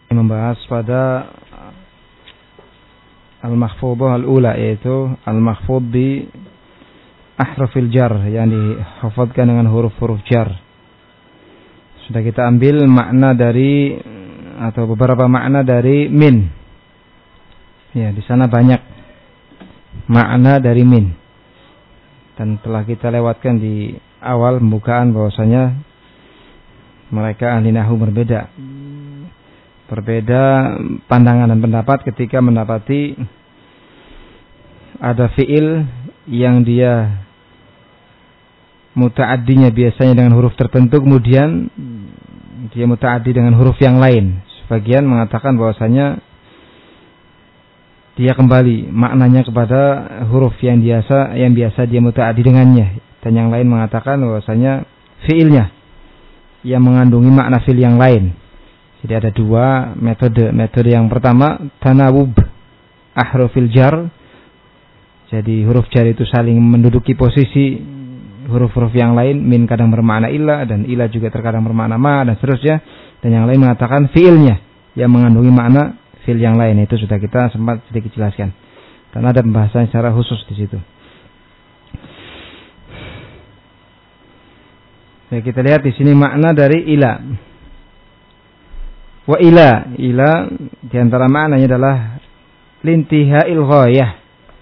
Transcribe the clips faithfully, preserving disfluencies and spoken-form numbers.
Membahas pada al-makhfudhah al-ula, yaitu al-makhfudh bi ahrufil jar, yang dihafadzkan dengan huruf-huruf jar. Sudah kita ambil makna dari atau beberapa makna dari min. Ya, di sana banyak makna dari min. Dan telah kita lewatkan di awal pembukaan bahwasanya mereka ahli nahwu berbeda. Berbeda pandangan dan pendapat ketika mendapati ada fiil yang dia muta'addinya biasanya dengan huruf tertentu, kemudian dia muta'addi dengan huruf yang lain. Sebagian mengatakan bahwasanya dia kembali maknanya kepada huruf yang biasa yang biasa dia muta'addi dengannya, dan yang lain mengatakan bahwasanya fiilnya yang mengandungi makna fiil yang lain. Jadi ada dua metode. Metode yang pertama tanawub ahrufil jar. Jadi huruf jar itu saling menduduki posisi huruf-huruf yang lain. Min kadang bermakna ila, dan ila juga terkadang bermakna ma, dan seterusnya. Dan yang lain mengatakan fiilnya yang mengandungi makna fiil yang lain. Itu sudah kita sempat sedikit jelaskan. Dan ada pembahasan secara khusus di situ. Ya, kita lihat di sini makna dari ila. Wa ila, ila di antara maknanya adalah lintihail ghayah,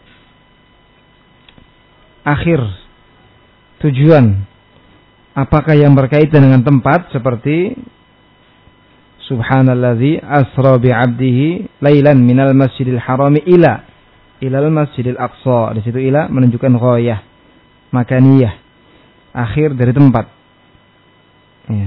akhir tujuan. Apakah yang berkaitan dengan tempat, seperti subhanalladzi asra bi 'abdihi lailan minal masjidil harami ila ilal masjidil aqsa. Di situ ila menunjukkan ghayah, makaniyah, akhir dari tempat. Ya.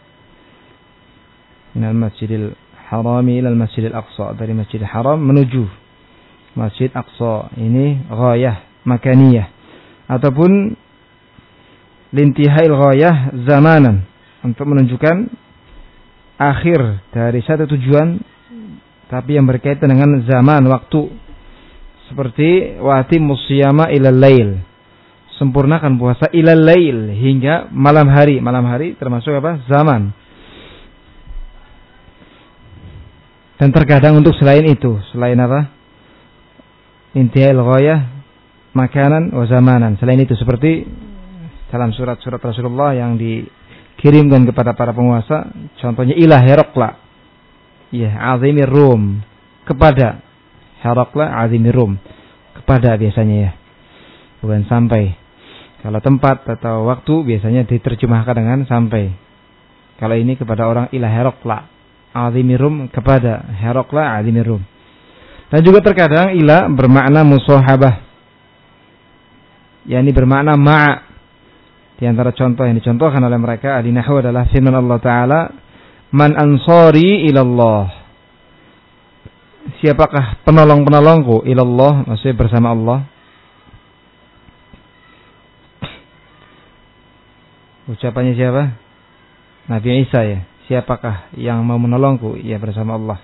Minal masjidil harami ilal masjidil aqsa, dari masjidil haram menuju masjid aqsa. Ini ghayah makaniyah. Ataupun lintihail ghayah zamanan, untuk menunjukkan akhir dari satu tujuan tapi yang berkaitan dengan zaman, waktu. Seperti wa'timus siyama ilal lail, sempurnakan puasa ilal lail, hingga malam hari. Malam hari termasuk apa? Zaman. Dan terkadang untuk selain itu, selain apa? Intihail ghayah makanan wa zamanan. Selain itu, seperti dalam surat-surat Rasulullah yang dikirimkan kepada para penguasa, contohnya ila Herakla, ya, azimir Rum, kepada Herakla azimir Rum, kepada biasanya, ya, bukan sampai. Kalau tempat atau waktu biasanya diterjemahkan dengan sampai. Kalau ini kepada orang ila Herakla azimir Rum, kepada Herakla azimir Rum. Dan juga terkadang ila bermakna musahabah, yakni bermakna ma'a. Di antara contoh yang dicontohkan oleh mereka ahli nahwu adalah firman Allah Ta'ala, man ansari ilallah, siapakah penolong-penolongku, ilallah maksudnya bersama Allah. Ucapannya siapa? Nabi Isa, ya. Siapakah yang mau menolongku? Ya, bersama Allah.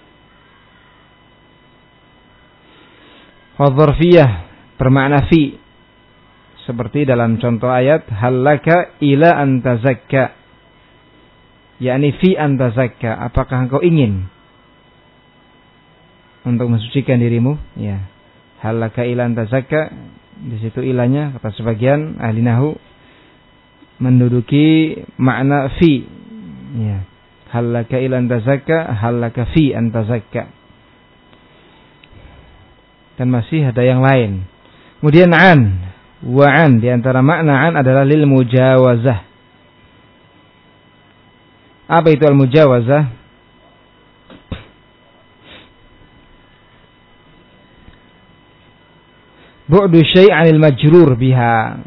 Dzarfiyah bermakna fi, seperti dalam contoh ayat halaka ila antazakka, yakni fi antazakka, apakah engkau ingin untuk mensucikan dirimu? Ya, halaka ila antazakka, di situ ilanya kata sebagian ahli nahwu menduduki makna fi. Ya, halaka ila antazakka, halaka fi antazakka. Dan masih ada yang lain. Kemudian an, wa an, di antara makna an adalah lil mujawazah. Apa itu al mujawazah? Bu'du syai' 'anil majrur biha.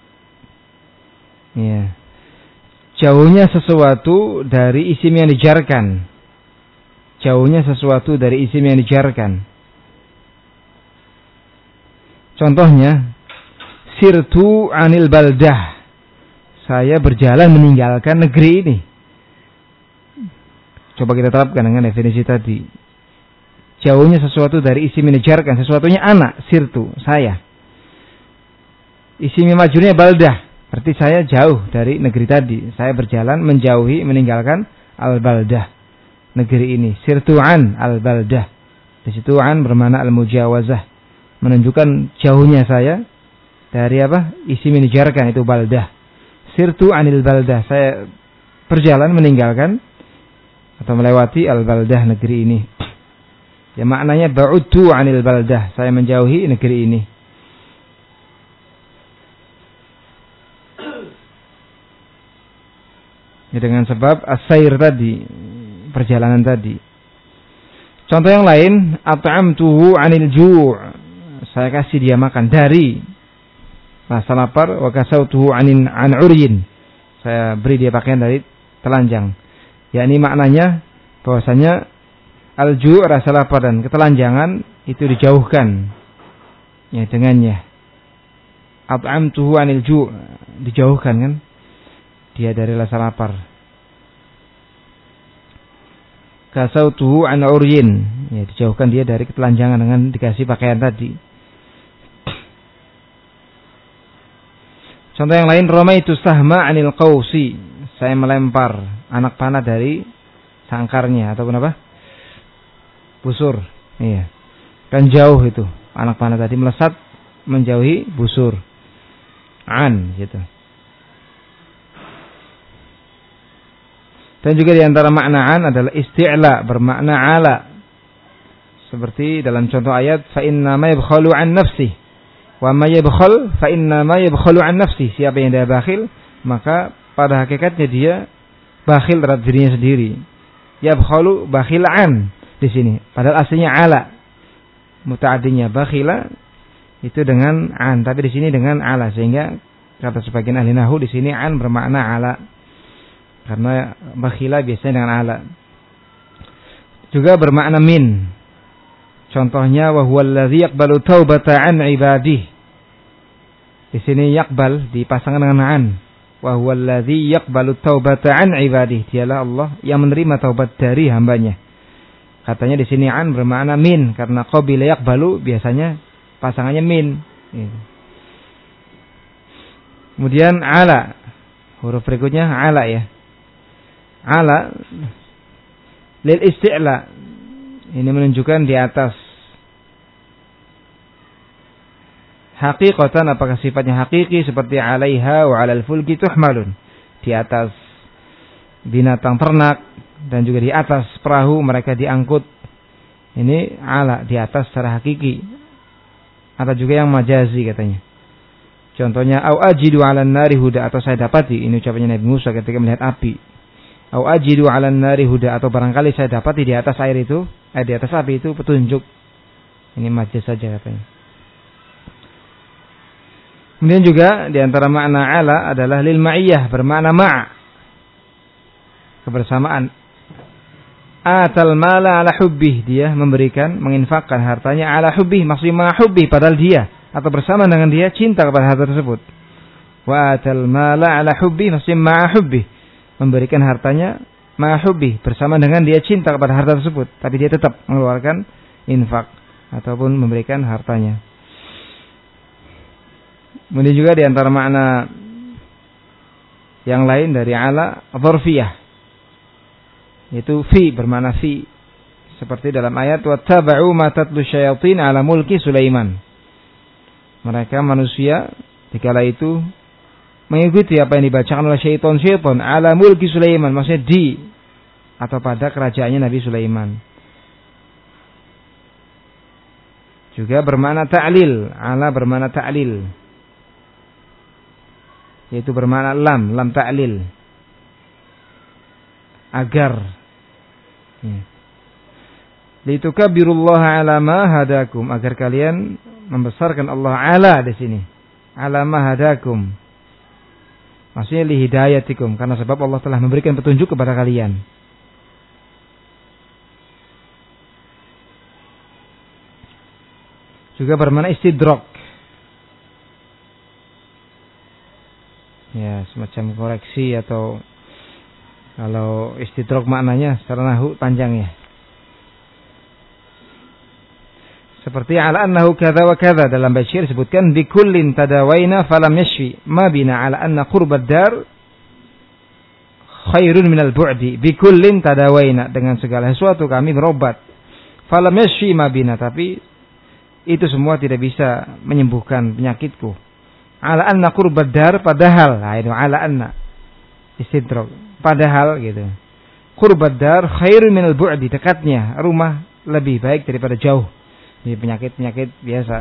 Ya. Jauhnya sesuatu dari isim yang dijarkan. Jauhnya sesuatu dari isim yang dijarkan. Contohnya, sirtu 'anil baldah, saya berjalan meninggalkan negeri ini. Coba kita terapkan dengan definisi tadi. Jauhnya sesuatu dari isim yang dijarkan, sesuatunya anak, sirtu, saya. Isim majrurnya baldah, berarti saya jauh dari negeri tadi. Saya berjalan menjauhi, meninggalkan al-baldah. negeri ini. Sirtu an al-baldah. Di situ an bermakna al-mujawazah, menunjukkan jauhnya saya dari apa? Isim yang dijarkan itu baldah. Sirtu anil baldah, saya berjalan meninggalkan atau melewati al-baldah, negeri ini. Ya maknanya ba'udtu anil baldah, saya menjauhi negeri ini. Ya, dengan sebab as-sair tadi, perjalanan tadi. Contoh yang lain, at'amtuhu 'anil ju'. Saya kasih dia makan dari rasa lapar, wa kasautuhu 'anin 'an 'uryin. Saya beri dia pakaian dari telanjang. Yakni maknanya bahwasanya al-ju', rasa lapar dan ketelanjangan itu dijauhkan ya dengannya. At'amtuhu 'anil ju', dijauhkan kan dia dari rasa lapar. Kasautuhu an uryin, ya dijauhkan dia dari ketelanjangan dengan dikasih pakaian tadi. Contoh yang lain, ramaitu sahma anil qausi, saya melempar anak panah dari sangkarnya ataupun apa? Busur. Iya. Kan jauh itu anak panah tadi, melesat menjauhi busur. An gitu. Dan juga diantara maknaan adalah isti'la, bermakna ala. Seperti dalam contoh ayat, fa inna ma yabkhalu an nafsi, wa ma yabkhal fa inna ma yabkhalu an nafsi. Siapa yang dia bakhil, maka pada hakikatnya dia bakhil terhadap dirinya sendiri. Yabkhalu bakhilan di sini. Padahal aslinya ala. Mutaaddinya bakhila itu dengan an, tapi di sini dengan ala, sehingga kata sebagian ahli nahwu di sini an bermakna ala. Karena bakhila biasanya dengan ala. Juga bermakna min. Contohnya wa huwal ladzi yaqbalu taubata an ibadihi. Di sini yaqbal dipasangkan dengan an. Wa huwal ladzi yaqbalu taubata an ibadihi. Dialah Allah yang menerima taubat dari hambanya. Katanya di sini an bermakna min, karena qabila yaqbalu biasanya pasangannya min. Kemudian ala. Huruf berikutnya ala ya. Ala lil isti'la, ini menunjukkan di atas. Hakikatan, apakah sifatnya hakiki seperti alaiha wa alal fulki tuhmalun, di atas binatang ternak dan juga di atas perahu mereka diangkut. Ini ala, di atas secara hakiki. Ada juga yang majazi katanya. Contohnya au ajidu 'alan nari huda, atau saya dapati, ini ucapannya Nabi Musa ketika melihat api. Au ajidu 'alan nari huda, atau barangkali saya dapati di atas air itu, eh di atas api itu petunjuk. Ini majaz saja katanya. Kemudian juga di antara makna ala adalah lil ma'iyah, bermakna ma', kebersamaan. Atal mala ala hubbih, dia memberikan, menginfakkan hartanya ala hubbih, maksudnya ma hubbih, padahal dia atau bersama dengan dia cinta kepada harta tersebut. Wa atal mala ala hubbih, maksudnya ma hubbih, memberikan hartanya ma'hubbi, bersama dengan dia cinta kepada harta tersebut, tapi dia tetap mengeluarkan infak ataupun memberikan hartanya. Kemudian juga di antara makna yang lain dari ala, dzarfiyah, yaitu fi, bermakna fi, seperti dalam ayat wattaba'u ma tatlu syayatin ala mulki Sulaiman. Mereka manusia dikala itu mengikuti apa yang dibacakan oleh syaitan-syaitan ala mulki Sulaiman, maksudnya di atau pada kerajaannya Nabi Sulaiman. Juga bermakna ta'lil, ala bermakna ta'lil, yaitu bermakna lam, lam ta'lil, agar. Litukabbirullaha ala ma hadakum, agar kalian membesarkan Allah ala di sini. Ala ma hadakum. Maksudnya li hidayatikum, karena sebab Allah telah memberikan petunjuk kepada kalian. Juga bermakna istidrak. Ya, semacam koreksi, atau kalau istidrak maknanya secara nahwu panjang ya. Seperti ala annahu kadza wa kadza, dalam bait syair disebutkan bikullin tadawaina falam yashfi ma bina ala anna qurbad dar khairun minal bu'di bikullin tadawaina, dengan segala sesuatu kami berobat. Falam yashfi ma bina, tapi itu semua tidak bisa menyembuhkan penyakitku. Ala anna qurbad dar, padahal, nah itu ala anna istidrak, padahal gitu. Qurbad dar khairun minal bu'di, dekatnya rumah lebih baik daripada jauh. Ini penyakit-penyakit biasa.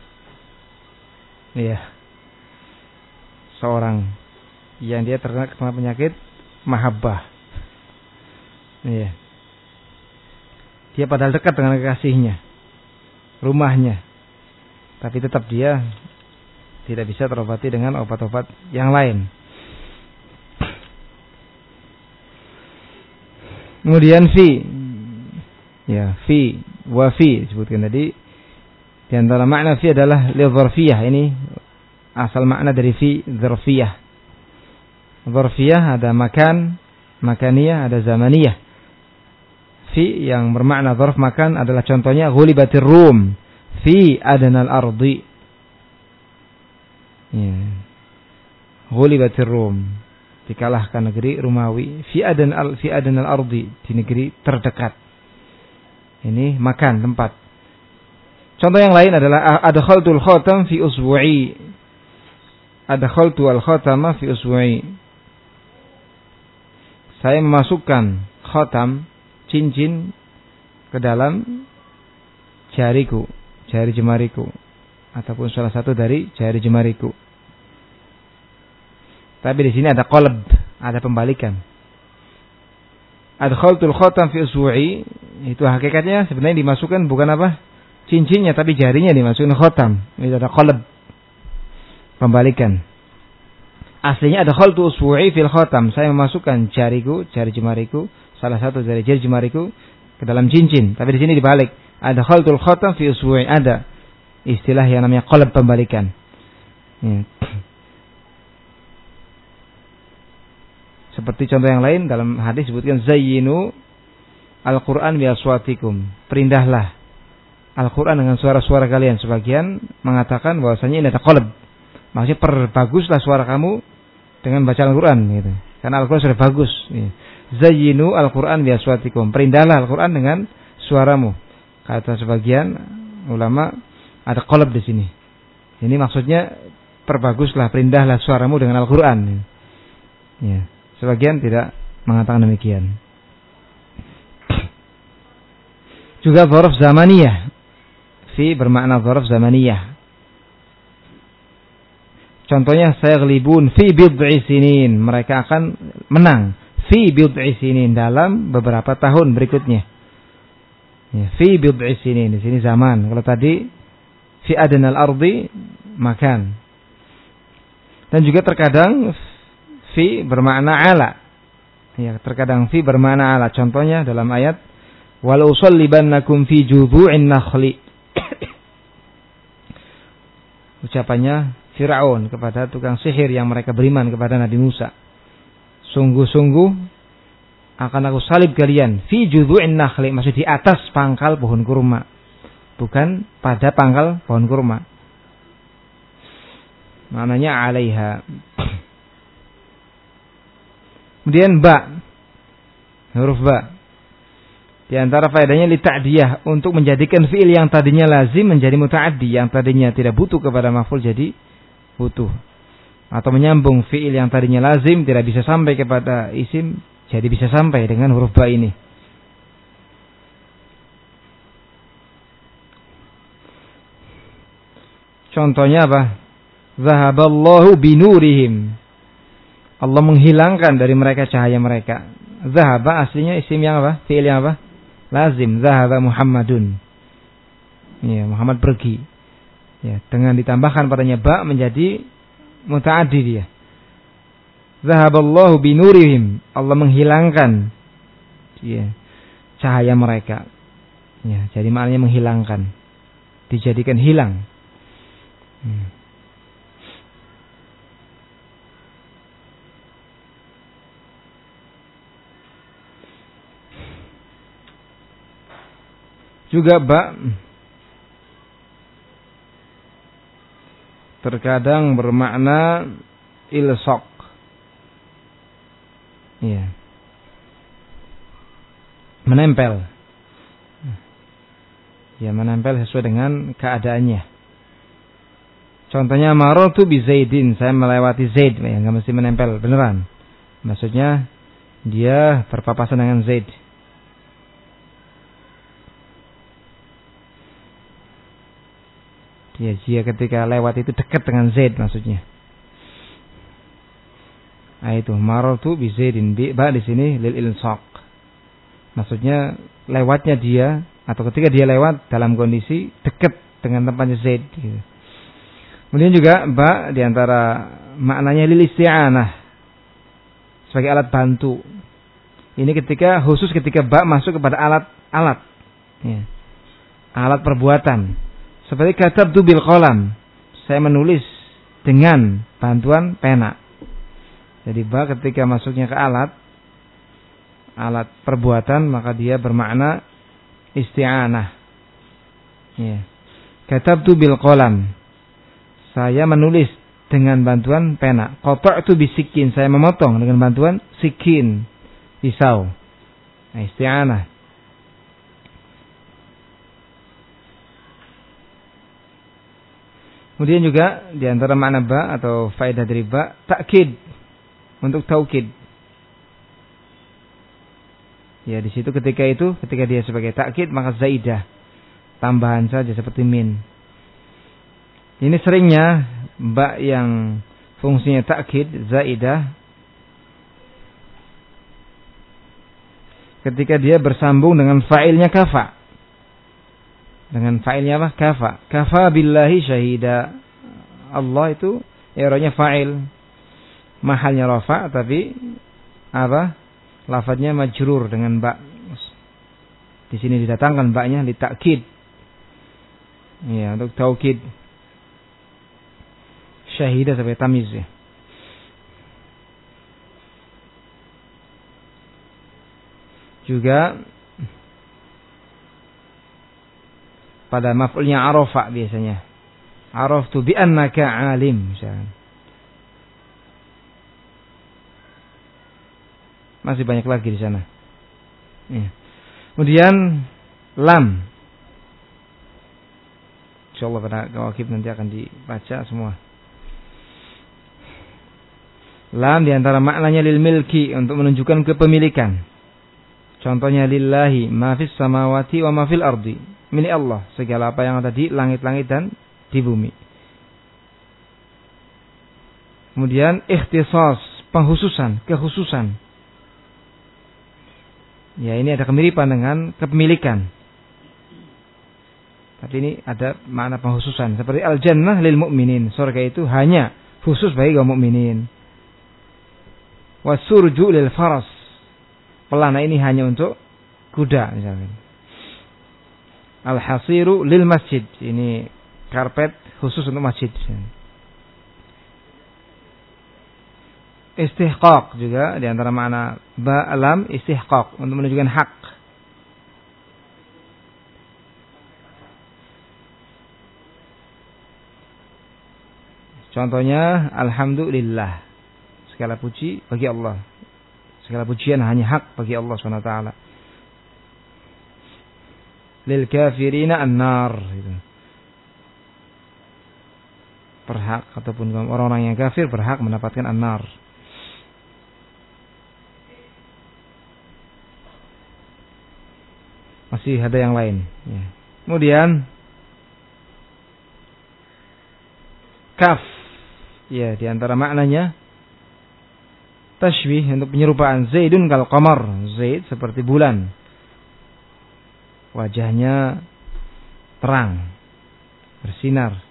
Iya. Seorang yang dia terkena penyakit mahabbah. Iya. Dia padahal dekat dengan kekasihnya, rumahnya, tapi tetap dia tidak bisa terobati dengan obat-obat yang lain. Kemudian fi, ya fi, wa fi disebutkan tadi. Di antara makna fi adalah li dzarfiyah. Ini asal makna dari fi, dzarfiyah. Dzarfiyah ada makan, makaniyah, ada zamaniyah. Fi yang bermakna dzarf makan adalah contohnya ghulibatir rum fi adnal ardi. Ya. Ghulibatir rum, dikalahkan negeri Romawi, fi adnal fi adnal ardi, di negeri terdekat. Ini makan, tempat. Contoh yang lain adalah adkhaltul khatam fi usbu'i. Adkhaltu al khatama fi usbu'i. Saya memasukkan khatam, cincin, ke dalam jariku, jari jemariku, ataupun salah satu dari jari jemariku. Tapi di sini ada qalb, ada pembalikan. Adkhaltul khatam fi usbu'i, itu hakikatnya sebenarnya dimasukkan bukan apa? Cincinnya, tapi jarinya dimasukkan khatam. Itu ada qalb, pembalikan. Aslinya adkhaltu usbu'i fil khatam, saya memasukkan jariku, jari jemariku, salah satu dari jari jemariku ke dalam cincin. Tapi di sini dibalik. Ada khaltul khatam fi usbu'i, ada istilah yang namanya qalb, pembalikan. Ya. Seperti contoh yang lain dalam hadis sebutkan zayyinu al-Qur'an bi aswatikum. Perindahlah Al-Qur'an dengan suara-suara kalian. Sebagian mengatakan bahwasanya ini ada qalb. Maksudnya perbaguslah suara kamu dengan bacaan Al-Qur'an gitu. Karena Al-Qur'an sudah bagus. Ya. Zayyinu al-Qur'an bi aswatikum. Perindahlah Al-Qur'an dengan suaramu. Kata sebagian ulama ada qalb di sini. Ini maksudnya perbaguslah, perindahlah suaramu dengan Al-Qur'an. Ya. Sebagian tidak mengatakan demikian. Juga dzarf zamaniyah. Fi bermakna dzarf zamaniyah. Contohnya sayaghlibun fi bid'i sinin, mereka akan menang fi bid'i sinin, dalam beberapa tahun berikutnya. Ya, fi bid'i sinin, di sini zaman. Kalau tadi fi adnal ardi, makan. Dan juga terkadang fi bermakna ala. Ya, terkadang fi bermakna ala. Contohnya dalam ayat wal usallibannakum fi judhu'in nakhli. Ucapannya Fir'aun kepada tukang sihir yang mereka beriman kepada Nabi Musa. Sungguh-sungguh akan aku salib kalian fi judhu'in nakhli, maksud di atas pangkal pohon kurma, bukan pada pangkal pohon kurma. Maknanya alaiha. Kemudian ba, huruf ba. Di antara faedahnya li ta'diyah, untuk menjadikan fi'il yang tadinya lazim menjadi muta'addi, yang tadinya tidak butuh kepada maf'ul jadi butuh. Atau menyambung fi'il yang tadinya lazim tidak bisa sampai kepada isim, jadi bisa sampai dengan huruf ba ini. Contohnya apa? Zahaballahu binurihim. Allah menghilangkan dari mereka cahaya mereka. Zahaba aslinya isim yang apa? Fi'il yang apa? Lazim. Zahaba Muhammadun. Ya, Muhammad pergi. Ya, dengan ditambahkan padanya ba menjadi muta'addi dia. Zahaballahu binurihim. Allah menghilangkan, ya, cahaya mereka. Ya, jadi maknanya menghilangkan. Dijadikan hilang. Hmm. Juga ba terkadang bermakna ilsaq. Iya. Menempel. Ya, menempel sesuai dengan keadaannya. Contohnya marartu bi Zaidin, saya melewati Zaid, ya enggak mesti menempel beneran. Maksudnya dia berpapasan dengan Zaid. Ya, dia ketika lewat itu dekat dengan Zaid maksudnya. Nah itu marartu bi Zaidin, bi ba di sini lil ilsaq. Maksudnya lewatnya dia atau ketika dia lewat dalam kondisi dekat dengan tempatnya Zaid gitu. Kemudian juga ba di antara maknanya lil isti'anah sebagai alat bantu. Ini ketika khusus ketika ba masuk kepada alat-alat ya. Alat perbuatan. Seperti katabtu bil qalam, saya menulis dengan bantuan pena. Jadi ba ketika masuknya ke alat alat perbuatan maka dia bermakna isti'anah. Ya. Katabtu bil qalam, saya menulis dengan bantuan pena. Qata'tu bisikin, saya memotong dengan bantuan sikin, pisau. Nah, isti'anah. Kemudian juga di antara makna ba atau faedah dari ba, takkid, untuk taukid. Ya, di situ ketika itu, ketika dia sebagai takkid maka zaidah, tambahan saja seperti min. Ini seringnya ba yang fungsinya takkid, zaidah, ketika dia bersambung dengan fa'ilnya kafa. Dengan fa'ilnya apa? Kafa. Kafa billahi syahida. Allah itu eranya fa'il. Mahalnya rafa tapi apa? Lafadznya majrur dengan ba. Di sini didatangkan ba-nya li ta'kid. Ya, untuk taukid. Syahida sebagai tamiz ya. Juga pada maf'ulnya arafa biasanya. Araftu bi annaka alim misalnya. Masih banyak lagi di sana. Ya. Kemudian lam. Insyaallah pada kawakib nanti akan dibaca semua. Lam di antara maknanya lil milki, untuk menunjukkan kepemilikan. Contohnya lillahi ma fis samawati wa ma fil ardi. Milik Allah segala apa yang ada di langit-langit dan di bumi. Kemudian ikhtisas, penghususan, kekhususan. Ya, ini ada kemiripan dengan kepemilikan. Tapi ini ada makna penghususan. Seperti al-jannah lil mu'minin, surga itu hanya khusus bagi kaum mukminin. Wasurju lil faras, pelana ini hanya untuk kuda misalnya. Al-hasiru lil masjid, ini karpet khusus untuk masjid. Istihqaq juga di antara makna ba lam, istihqaq, untuk menunjukkan hak. Contohnya alhamdulillah, segala puji bagi Allah. Segala pujian hanya hak bagi Allah subhanahu wa taala. Lil kafirina an-nar, gitu. Berhak ataupun orang-orang yang kafir berhak mendapatkan an-nar. Masih ada yang lain ya. Kemudian kaf, ya, di antara maknanya tashbih, untuk penyerupaan. Zaidun kal qamar, Zaid seperti bulan, wajahnya terang, bersinar.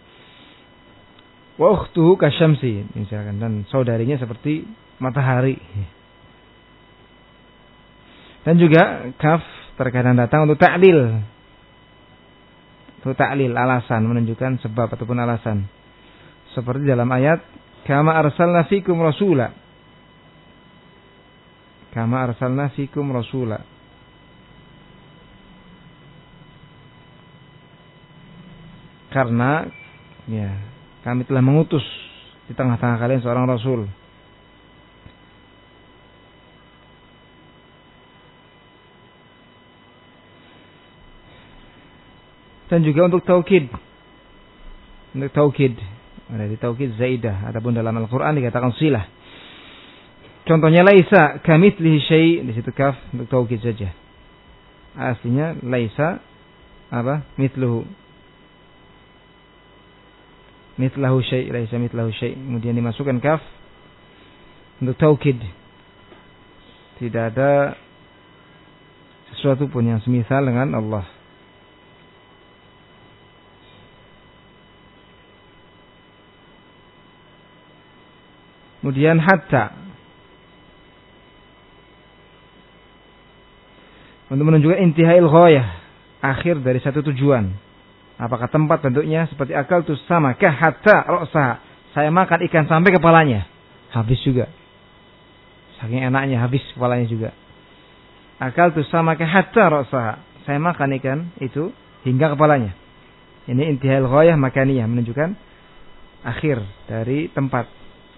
Wa ukhtuhu kasyamsi, misalkan, dan saudarinya seperti matahari. Dan juga kaf terkadang datang untuk ta'lil. Untuk ta'lil, alasan, menunjukkan sebab ataupun alasan. Seperti dalam ayat kama arsalna fikum rasula. Kama arsalna fikum rasula. Karena ya, kami telah mengutus di tengah-tengah kalian seorang rasul. Dan juga untuk taukid. Untuk taukid. Ada di taukid zaidah. Adapun dalam Al-Quran dikatakan silah. Contohnya laisa kamitslihi syai'. Di situ kaf untuk taukid saja. Aslinya laisa apa? Mithluhu. Mithlahu syai'. Laisa mithlahu syai'. Kemudian dimasukkan kaf untuk taukid. Tidak ada sesuatu pun yang semisal dengan Allah. Kemudian hatta untuk menunjukkan intihail ghayah, akhir dari satu tujuan. Apakah tempat bentuknya seperti akal tu sama kah hatta ra'sa, saya makan ikan sampai kepalanya, habis juga. Saking enaknya habis kepalanya juga. Akal tu sama kah hatta ra'sa, saya makan ikan itu hingga kepalanya. Ini intihail ghayah makaniyah, menunjukkan akhir dari tempat.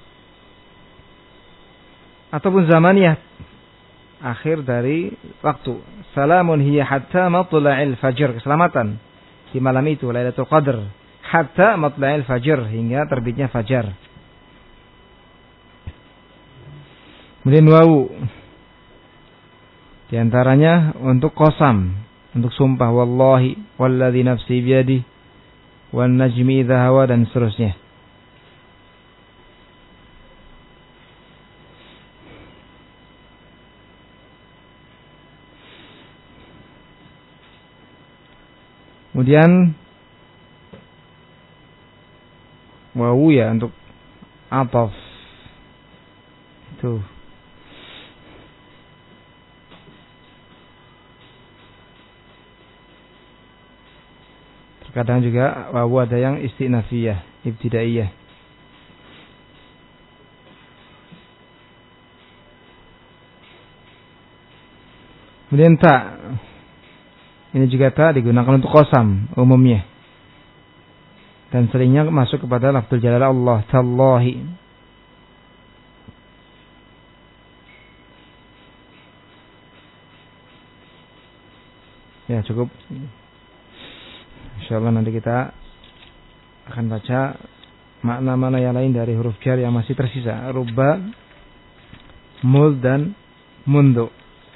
Ataupun zamaniyah, akhir dari waktu. Salamun hiya hatta matla'il fajr, keselamatan di malam itu Lailatul Qadar, hatta matla'il fajr, hingga terbitnya fajar. Kemudian wawu, di antaranya untuk qasam, untuk sumpah, wallahi walladzi nafsi biyadi wan najmi idza hawa, dan seterusnya. Kemudian wawu ya untuk ataf. Itu. Terkadang juga wawu ada yang istinafiyah, ibtidaiyah. Kemudian ta. Ini juga ta digunakan untuk qasam umumnya. Dan seringnya masuk kepada lafzul jalalah Allah, tallahi. Ya, cukup. Insyaallah nanti kita akan baca makna-makna yang lain dari huruf jar yang masih tersisa. Rubba, mul, dan mundu.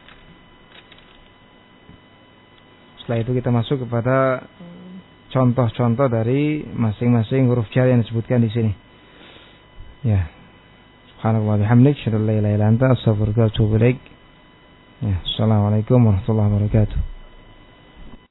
Setelah itu kita masuk kepada contoh-contoh dari masing-masing huruf jar yang disebutkan di sini. Ya. Subhanallah bihamdik, asyhadu an la ilaha illa anta, astaghfiruka wa atubu ilaik. Ya, assalamualaikum warahmatullahi wabarakatuh.